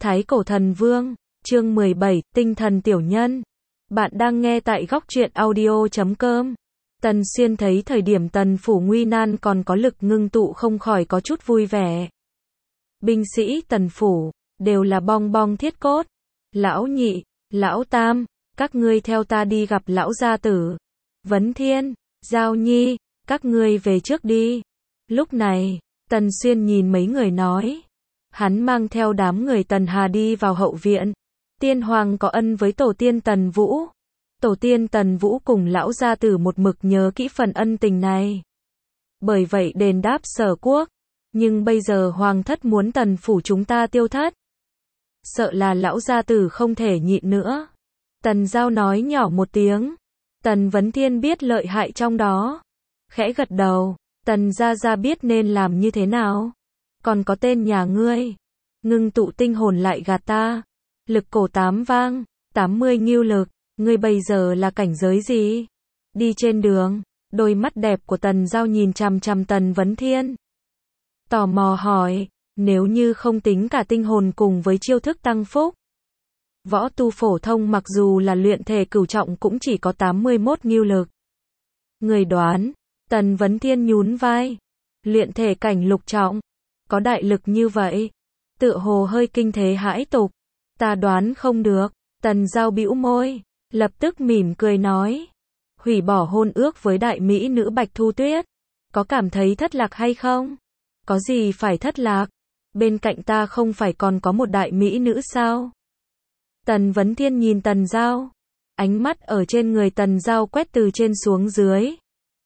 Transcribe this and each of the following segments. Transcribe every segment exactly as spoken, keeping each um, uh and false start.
Thái Cổ Thần Vương, chương mười bảy, Tinh Thần Tiểu Nhân. Bạn đang nghe tại góc truyện audio chấm com. Tần Xuyên thấy thời điểm Tần phủ nguy nan còn có lực ngưng tụ không khỏi có chút vui vẻ. Binh sĩ Tần phủ, đều là bong bong thiết cốt. Lão nhị, lão tam, các ngươi theo ta đi gặp lão gia tử. Vấn Thiên, Giao Nhi, các ngươi về trước đi. Lúc này, Tần Xuyên nhìn mấy người nói. Hắn mang theo đám người Tần Hà đi vào hậu viện. Tiên hoàng có ân với tổ tiên Tần Vũ. Tổ tiên Tần Vũ cùng lão gia tử một mực nhớ kỹ phần ân tình này. Bởi vậy đền đáp Sở quốc. Nhưng bây giờ hoàng thất muốn Tần phủ chúng ta tiêu thất. Sợ là lão gia tử không thể nhịn nữa. Tần Giao nói nhỏ một tiếng. Tần Vấn Thiên biết lợi hại trong đó. Khẽ gật đầu. Tần gia gia biết nên làm như thế nào. Còn có tên nhà ngươi. Ngưng tụ tinh hồn lại gạt ta. Lực cổ tám vang, tám mươi ngưu lực. Ngươi bây giờ là cảnh giới gì? Đi trên đường, đôi mắt đẹp của Tần Giao nhìn chằm chằm Tần Vấn Thiên. Tò mò hỏi, nếu như không tính cả tinh hồn cùng với chiêu thức tăng phúc. Võ tu phổ thông mặc dù là luyện thể cửu trọng cũng chỉ có tám mươi mốt ngưu lực. Người đoán, Tần Vấn Thiên nhún vai. Luyện thể cảnh lục trọng. Có đại lực như vậy. Tựa hồ hơi kinh thế hãi tục. Ta đoán không được. Tần Giao bĩu môi. Lập tức mỉm cười nói. Hủy bỏ hôn ước với đại mỹ nữ Bạch Thu Tuyết. Có cảm thấy thất lạc hay không? Có gì phải thất lạc? Bên cạnh ta không phải còn có một đại mỹ nữ sao? Tần Vấn Thiên nhìn Tần Giao. Ánh mắt ở trên người Tần Giao quét từ trên xuống dưới.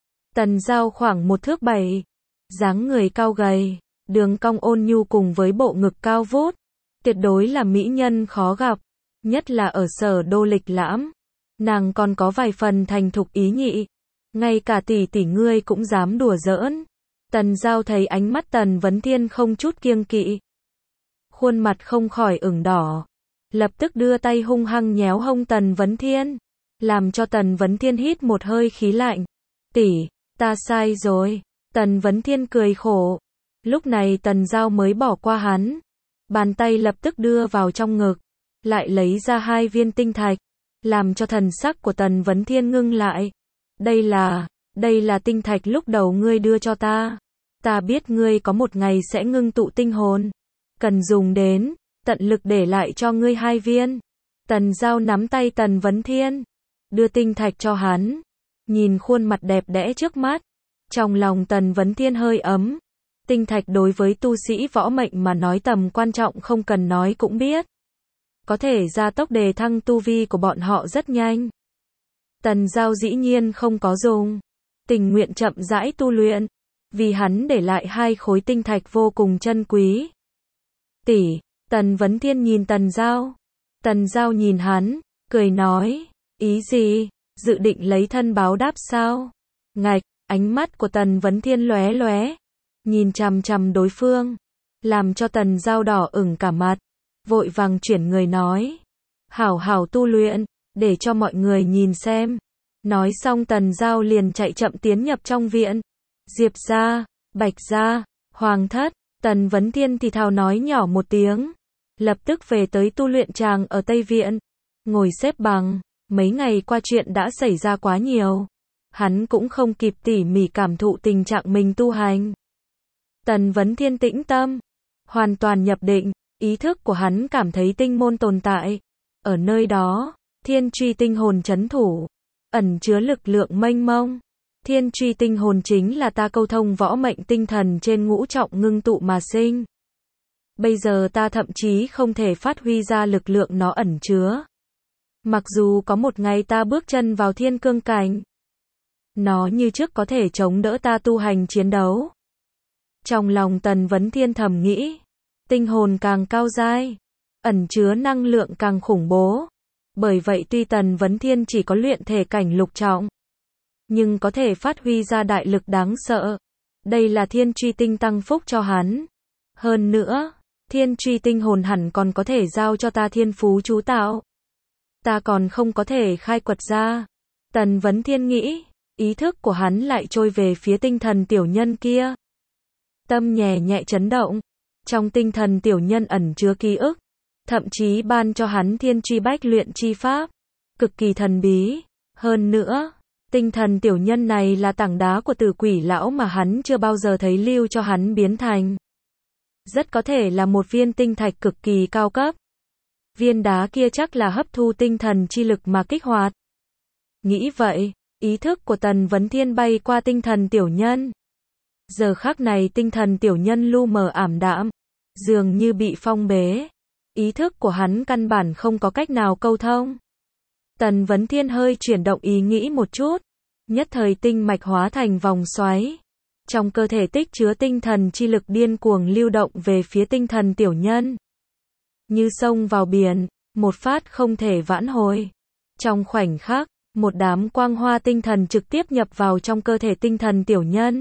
Tần Giao khoảng một thước bảy. Dáng người cao gầy. Đường cong ôn nhu cùng với bộ ngực cao vút. Tuyệt đối là mỹ nhân khó gặp. Nhất là ở Sở đô lịch lãm. Nàng còn có vài phần thành thục ý nhị. Ngay cả tỷ tỷ ngươi cũng dám đùa giỡn. Tần Giao thấy ánh mắt Tần Vấn Thiên không chút kiêng kỵ. Khuôn mặt không khỏi ửng đỏ. Lập tức đưa tay hung hăng nhéo hông Tần Vấn Thiên. Làm cho Tần Vấn Thiên hít một hơi khí lạnh. Tỷ, ta sai rồi. Tần Vấn Thiên cười khổ. Lúc này Tần Giao mới bỏ qua hắn. Bàn tay lập tức đưa vào trong ngực. Lại lấy ra hai viên tinh thạch. Làm cho thần sắc của Tần Vấn Thiên ngưng lại. Đây là, đây là tinh thạch lúc đầu ngươi đưa cho ta. Ta biết ngươi có một ngày sẽ ngưng tụ tinh hồn. Cần dùng đến, tận lực để lại cho ngươi hai viên. Tần Giao nắm tay Tần Vấn Thiên. Đưa tinh thạch cho hắn. Nhìn khuôn mặt đẹp đẽ trước mắt. Trong lòng Tần Vấn Thiên hơi ấm. Tinh thạch đối với tu sĩ võ mệnh mà nói tầm quan trọng không cần nói cũng biết. Có thể gia tốc đề thăng tu vi của bọn họ rất nhanh. Tần Giao dĩ nhiên không có dùng. Tình nguyện chậm rãi tu luyện. Vì hắn để lại hai khối tinh thạch vô cùng chân quý. Tỷ, Tần Vấn Thiên nhìn Tần Giao. Tần Giao nhìn hắn, cười nói. Ý gì? Dự định lấy thân báo đáp sao? Ngạch, ánh mắt của Tần Vấn Thiên lóe lóe. Nhìn chằm chằm đối phương. Làm cho Tần Giao đỏ ửng cả mặt. Vội vàng chuyển người nói. Hảo hảo tu luyện, để cho mọi người nhìn xem. Nói xong Tần Giao liền chạy chậm tiến nhập trong viện. Diệp gia, Bạch gia, Hoàng thất. Tần Vấn Thiên thì thào nói nhỏ một tiếng. Lập tức về tới tu luyện tràng ở Tây Viện. Ngồi xếp bằng. Mấy ngày qua chuyện đã xảy ra quá nhiều. Hắn cũng không kịp tỉ mỉ cảm thụ tình trạng mình tu hành. Tần Vấn Thiên tĩnh tâm. Hoàn toàn nhập định. Ý thức của hắn cảm thấy tinh môn tồn tại. Ở nơi đó, thiên truy tinh hồn trấn thủ. Ẩn chứa lực lượng mênh mông. Thiên truy tinh hồn chính là ta câu thông võ mệnh tinh thần trên ngũ trọng ngưng tụ mà sinh. Bây giờ ta thậm chí không thể phát huy ra lực lượng nó ẩn chứa. Mặc dù có một ngày ta bước chân vào thiên cương cảnh. Nó như trước có thể chống đỡ ta tu hành chiến đấu. Trong lòng Tần Vấn Thiên thầm nghĩ. Tinh hồn càng cao dai. Ẩn chứa năng lượng càng khủng bố. Bởi vậy tuy Tần Vấn Thiên chỉ có luyện thể cảnh lục trọng. Nhưng có thể phát huy ra đại lực đáng sợ. Đây là thiên truy tinh tăng phúc cho hắn. Hơn nữa, thiên truy tinh hồn hẳn còn có thể giao cho ta thiên phú chú tạo. Ta còn không có thể khai quật ra. Tần Vấn Thiên nghĩ, ý thức của hắn lại trôi về phía tinh thần tiểu nhân kia. Tâm nhẹ nhẹ chấn động. Trong tinh thần tiểu nhân ẩn chứa ký ức. thậm chí ban cho hắn thiên truy bách luyện chi pháp, cực kỳ thần bí. Hơn nữa, tinh thần tiểu nhân này là tảng đá của Tử Quỷ lão mà hắn chưa bao giờ thấy lưu cho hắn biến thành. Rất có thể là một viên tinh thạch cực kỳ cao cấp. Viên đá kia chắc là hấp thu tinh thần chi lực mà kích hoạt. Nghĩ vậy, ý thức của Tần Vấn Thiên bay qua tinh thần tiểu nhân. Giờ khắc này tinh thần tiểu nhân lu mờ ảm đạm, dường như bị phong bế. Ý thức của hắn căn bản không có cách nào câu thông. Tần Vấn Thiên hơi chuyển động ý nghĩ một chút, nhất thời tinh mạch hóa thành vòng xoáy. Trong cơ thể tích chứa tinh thần chi lực điên cuồng lưu động về phía tinh thần tiểu nhân. Như sông vào biển, một phát không thể vãn hồi. Trong khoảnh khắc, một đám quang hoa tinh thần trực tiếp nhập vào trong cơ thể tinh thần tiểu nhân.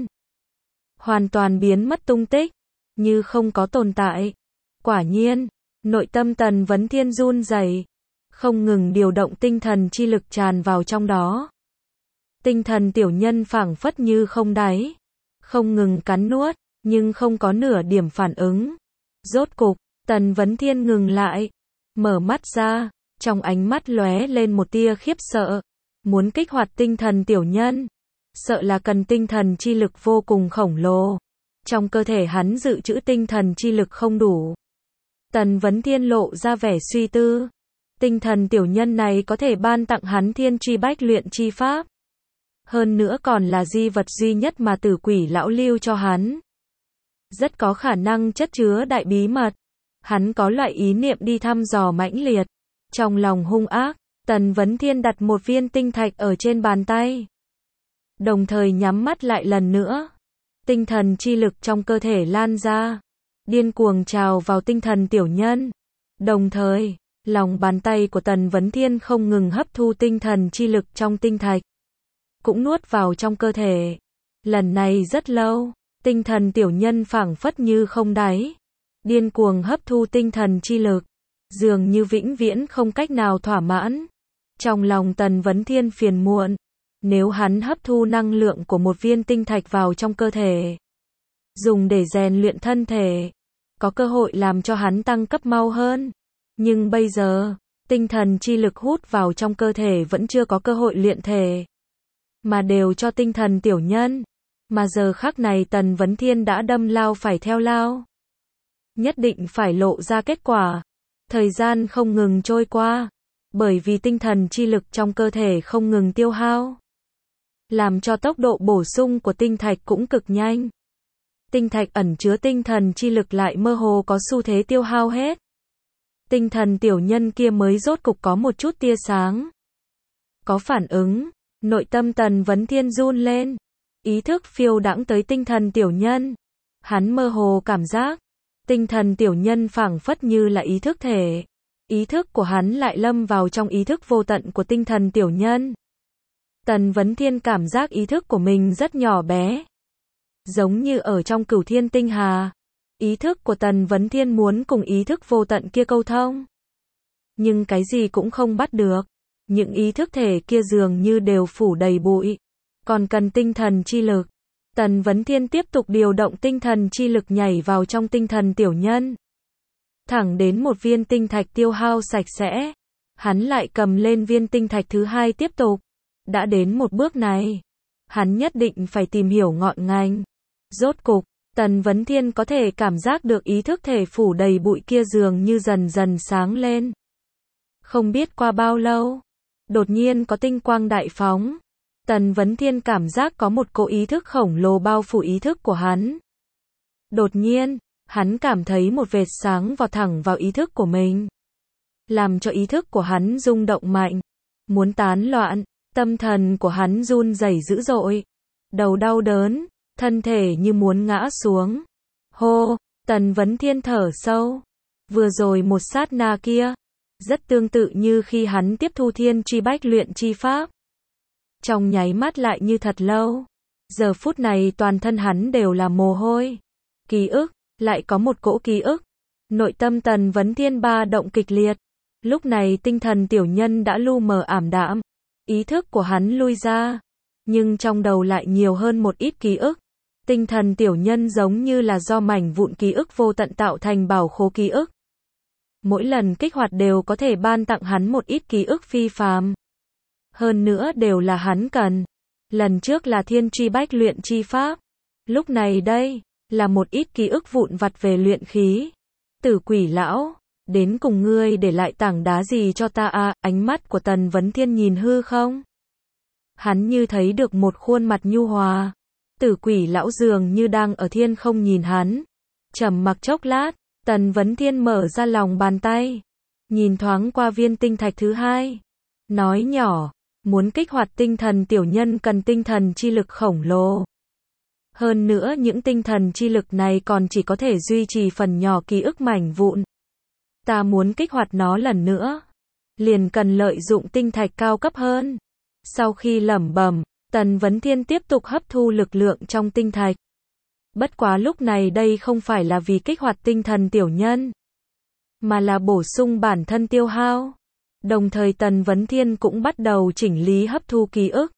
Hoàn toàn biến mất tung tích, như không có tồn tại. Quả nhiên, nội tâm Tần Vấn Thiên run rẩy, không ngừng điều động tinh thần chi lực tràn vào trong đó. Tinh thần tiểu nhân phảng phất như không đáy, không ngừng cắn nuốt, nhưng không có nửa điểm phản ứng. Rốt cục, Tần Vấn Thiên ngừng lại, mở mắt ra, trong ánh mắt lóe lên một tia khiếp sợ, muốn kích hoạt tinh thần tiểu nhân, sợ là cần tinh thần chi lực vô cùng khổng lồ. Trong cơ thể hắn dự trữ tinh thần chi lực không đủ. Tần Vấn Thiên lộ ra vẻ suy tư. Tinh thần tiểu nhân này có thể ban tặng hắn thiên truy bách luyện chi pháp. Hơn nữa còn là di vật duy nhất mà Tử Quỷ lão lưu cho hắn. Rất có khả năng chất chứa đại bí mật. Hắn có loại ý niệm đi thăm dò mãnh liệt. Trong lòng hung ác, Tần Vấn Thiên đặt một viên tinh thạch ở trên bàn tay. Đồng thời nhắm mắt lại lần nữa. Tinh thần chi lực trong cơ thể lan ra, điên cuồng trào vào tinh thần tiểu nhân. Đồng thời, lòng bàn tay của Tần Vấn Thiên không ngừng hấp thu tinh thần chi lực trong tinh thạch, cũng nuốt vào trong cơ thể. Lần này rất lâu, tinh thần tiểu nhân phảng phất như không đáy, điên cuồng hấp thu tinh thần chi lực, dường như vĩnh viễn không cách nào thỏa mãn. Trong lòng Tần Vấn Thiên phiền muộn, nếu hắn hấp thu năng lượng của một viên tinh thạch vào trong cơ thể, dùng để rèn luyện thân thể, có cơ hội làm cho hắn tăng cấp mau hơn. Nhưng bây giờ, tinh thần chi lực hút vào trong cơ thể vẫn chưa có cơ hội luyện thể, mà đều cho tinh thần tiểu nhân. Mà giờ khắc này Tần Vấn Thiên đã đâm lao phải theo lao. Nhất định phải lộ ra kết quả. Thời gian không ngừng trôi qua, bởi vì tinh thần chi lực trong cơ thể không ngừng tiêu hao, làm cho tốc độ bổ sung của tinh thạch cũng cực nhanh. Tinh thạch ẩn chứa tinh thần chi lực lại mơ hồ có xu thế tiêu hao hết. Tinh thần tiểu nhân kia mới rốt cục có một chút tia sáng, có phản ứng. Nội tâm Tần Vấn Thiên run lên, ý thức phiêu đãng tới tinh thần tiểu nhân. Hắn mơ hồ cảm giác, tinh thần tiểu nhân phảng phất như là ý thức thể. Ý thức của hắn lại lâm vào trong ý thức vô tận của tinh thần tiểu nhân. Tần Vấn Thiên cảm giác ý thức của mình rất nhỏ bé, giống như ở trong cửu thiên tinh hà. Ý thức của Tần Vấn Thiên muốn cùng ý thức vô tận kia câu thông, nhưng cái gì cũng không bắt được. Những ý thức thể kia dường như đều phủ đầy bụi, còn cần tinh thần chi lực. Tần Vấn Thiên tiếp tục điều động tinh thần chi lực nhảy vào trong tinh thần tiểu nhân, thẳng đến một viên tinh thạch tiêu hao sạch sẽ. Hắn lại cầm lên viên tinh thạch thứ hai tiếp tục. Đã đến một bước này, hắn nhất định phải tìm hiểu ngọn ngành. Rốt cục, Tần Vấn Thiên có thể cảm giác được ý thức thể phủ đầy bụi kia dường như dần dần sáng lên. Không biết qua bao lâu, đột nhiên có tinh quang đại phóng. Tần Vấn Thiên cảm giác có một cỗ ý thức khổng lồ bao phủ ý thức của hắn. Đột nhiên, hắn cảm thấy một vệt sáng vọt thẳng vào ý thức của mình, làm cho ý thức của hắn rung động mạnh, muốn tán loạn. Tâm thần của hắn run rẩy dữ dội, đầu đau đớn, thân thể như muốn ngã xuống. Hô, Tần Vấn Thiên thở sâu. Vừa rồi một sát na kia, rất tương tự như khi hắn tiếp thu thiên truy bách luyện chi pháp. Trong nháy mắt lại như thật lâu. Giờ phút này toàn thân hắn đều là mồ hôi. Ký ức, lại có một cỗ ký ức. Nội tâm Tần Vấn Thiên ba động kịch liệt. Lúc này tinh thần tiểu nhân đã lu mờ ảm đạm. Ý thức của hắn lui ra, nhưng trong đầu lại nhiều hơn một ít ký ức. Tinh thần tiểu nhân giống như là do mảnh vụn ký ức vô tận tạo thành bảo khố ký ức. mỗi lần kích hoạt đều có thể ban tặng hắn một ít ký ức phi phàm. Hơn nữa đều là hắn cần. Lần trước là thiên truy bách luyện chi pháp. Lúc này đây, là một ít ký ức vụn vặt về luyện khí. Tử Quỷ lão, đến cùng ngươi để lại tảng đá gì cho ta à, ánh mắt của Tần Vấn Thiên nhìn hư không? Hắn như thấy được một khuôn mặt nhu hòa. Tử Quỷ lão dường như đang ở thiên không nhìn hắn. Trầm mặc chốc lát, Tần Vấn Thiên mở ra lòng bàn tay. Nhìn thoáng qua viên tinh thạch thứ hai. Nói nhỏ, muốn kích hoạt tinh thần tiểu nhân cần tinh thần chi lực khổng lồ. Hơn nữa những tinh thần chi lực này còn chỉ có thể duy trì phần nhỏ ký ức mảnh vụn. Ta muốn kích hoạt nó lần nữa. Liền cần lợi dụng tinh thạch cao cấp hơn. Sau khi lẩm bẩm, Tần Vấn Thiên tiếp tục hấp thu lực lượng trong tinh thạch. Bất quá lúc này đây không phải là vì kích hoạt tinh thần tiểu nhân, mà là bổ sung bản thân tiêu hao. Đồng thời Tần Vấn Thiên cũng bắt đầu chỉnh lý hấp thu ký ức.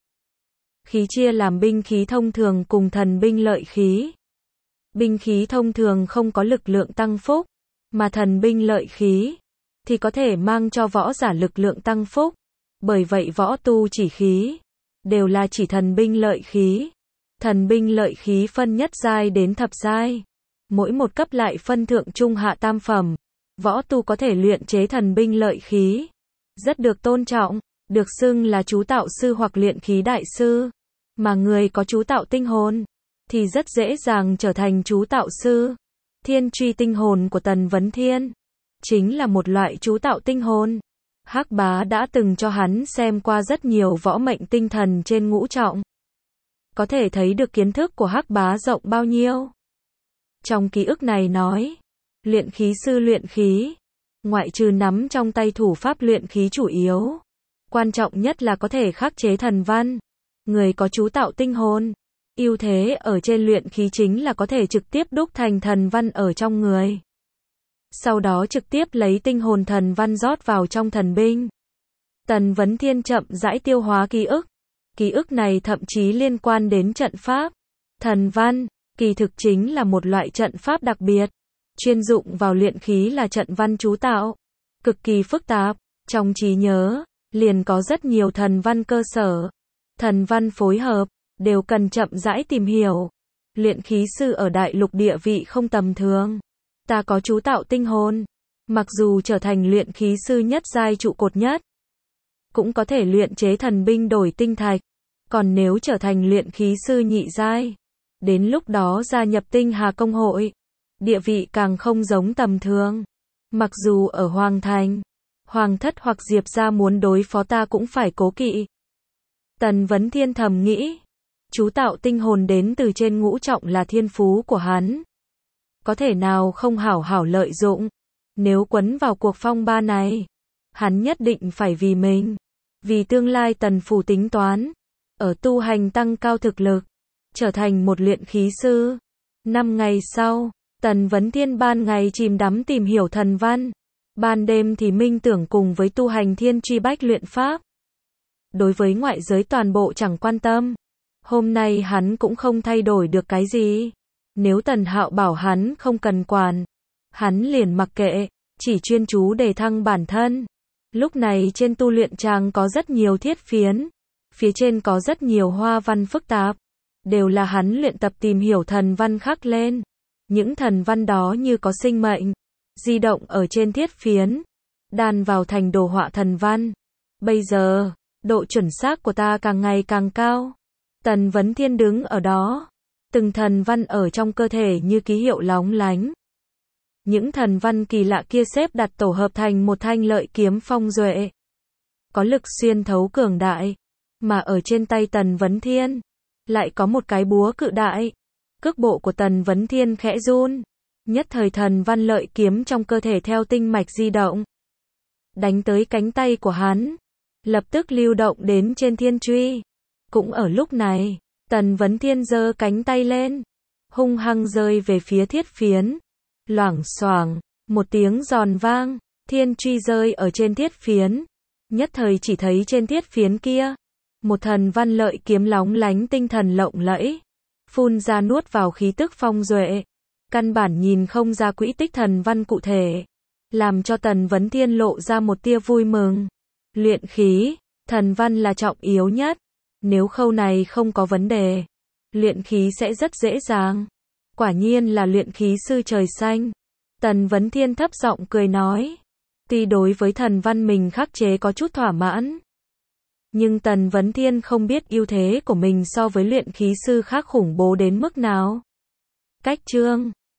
Khí chia làm binh khí thông thường cùng thần binh lợi khí. Binh khí thông thường không có lực lượng tăng phúc, mà thần binh lợi khí thì có thể mang cho võ giả lực lượng tăng phúc. Bởi vậy võ tu chỉ khí đều là chỉ thần binh lợi khí. Thần binh lợi khí phân nhất giai đến thập giai, mỗi một cấp lại phân thượng trung hạ tam phẩm. Võ tu có thể luyện chế thần binh lợi khí, rất được tôn trọng, được xưng là chú tạo sư hoặc luyện khí đại sư. Mà người có chú tạo tinh hồn thì rất dễ dàng trở thành chú tạo sư. Thiên truy tinh hồn của Tần Vấn Thiên chính là một loại chú tạo tinh hồn. Hắc Bá đã từng cho hắn xem qua rất nhiều võ mệnh tinh thần trên ngũ trọng. Có thể thấy được kiến thức của Hắc Bá rộng bao nhiêu. Trong ký ức này nói, luyện khí sư luyện khí, ngoại trừ nắm trong tay thủ pháp luyện khí chủ yếu, quan trọng nhất là có thể khắc chế thần văn. Người có chú tạo tinh hồn, ưu thế ở trên luyện khí chính là có thể trực tiếp đúc thành thần văn ở trong người. Sau đó trực tiếp lấy tinh hồn thần văn rót vào trong thần binh. Tần Vấn Thiên chậm rãi tiêu hóa ký ức. Ký ức này thậm chí liên quan đến trận pháp. Thần văn, kỳ thực chính là một loại trận pháp đặc biệt. Chuyên dụng vào luyện khí là trận văn chú tạo. Cực kỳ phức tạp, trong trí nhớ, liền có rất nhiều thần văn cơ sở. Thần văn phối hợp, đều cần chậm rãi tìm hiểu. Luyện khí sư ở đại lục địa vị không tầm thường. Ta có chú tạo tinh hồn, mặc dù trở thành luyện khí sư nhất giai trụ cột nhất, cũng có thể luyện chế thần binh đổi tinh thạch. Còn nếu trở thành luyện khí sư nhị giai, đến lúc đó gia nhập tinh hà công hội, địa vị càng không giống tầm thường. Mặc dù ở Hoàng Thành, Hoàng Thất hoặc Diệp gia muốn đối phó ta cũng phải cố kỵ. Tần Vấn Thiên thầm nghĩ, chú tạo tinh hồn đến từ trên ngũ trọng là thiên phú của hắn. Có thể nào không hảo hảo lợi dụng. Nếu quấn vào cuộc phong ba này, hắn nhất định phải vì mình, vì tương lai Tần phủ tính toán, ở tu hành tăng cao thực lực, trở thành một luyện khí sư. Năm ngày sau, Tần Vấn Thiên ban ngày chìm đắm tìm hiểu thần văn, ban đêm thì minh tưởng cùng với tu hành thiên truy bách luyện pháp. Đối với ngoại giới toàn bộ chẳng quan tâm. Hôm nay hắn cũng không thay đổi được cái gì. Nếu Tần Hạo bảo hắn không cần quản, hắn liền mặc kệ, chỉ chuyên chú đề thăng bản thân. Lúc này trên tu luyện tràng có rất nhiều thiết phiến, phía trên có rất nhiều hoa văn phức tạp, đều là hắn luyện tập tìm hiểu thần văn khắc lên. Những thần văn đó như có sinh mệnh, di động ở trên thiết phiến, đan vào thành đồ họa thần văn. Bây giờ, độ chuẩn xác của ta càng ngày càng cao. Tần Vấn Thiên đứng ở đó, từng thần văn ở trong cơ thể như ký hiệu lóng lánh. Những thần văn kỳ lạ kia xếp đặt tổ hợp thành một thanh lợi kiếm phong duệ, có lực xuyên thấu cường đại, mà ở trên tay Tần Vấn Thiên lại có một cái búa cự đại. Cước bộ của Tần Vấn Thiên khẽ run, nhất thời thần văn lợi kiếm trong cơ thể theo tinh mạch di động, đánh tới cánh tay của hắn, lập tức lưu động đến trên thiên truy. Cũng ở lúc này, Tần Vấn Thiên giơ cánh tay lên, hung hăng rơi về phía thiết phiến. Loảng xoảng, một tiếng giòn vang, thiên truy rơi ở trên thiết phiến. Nhất thời chỉ thấy trên thiết phiến kia, một thần văn lợi kiếm lóng lánh tinh thần lộng lẫy, phun ra nuốt vào khí tức phong duệ. Căn bản nhìn không ra quỹ tích thần văn cụ thể, làm cho Tần Vấn Thiên lộ ra một tia vui mừng. Luyện khí, thần văn là trọng yếu nhất. Nếu khâu này không có vấn đề, luyện khí sẽ rất dễ dàng. Quả nhiên là luyện khí sư trời xanh. Tần Vấn Thiên thấp giọng cười nói. Tuy đối với thần văn mình khắc chế có chút thỏa mãn, nhưng Tần Vấn Thiên không biết ưu thế của mình so với luyện khí sư khác khủng bố đến mức nào. Cách chương